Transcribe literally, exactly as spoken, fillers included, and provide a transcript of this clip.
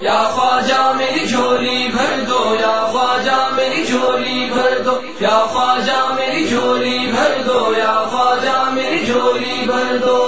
یا خواجہ میری جھولی بھر دو، یا خواجہ میری جھولی بھر دو، یا خواجہ میری جھولی بھر دو، یا خواجہ میری جھولی بھر دو۔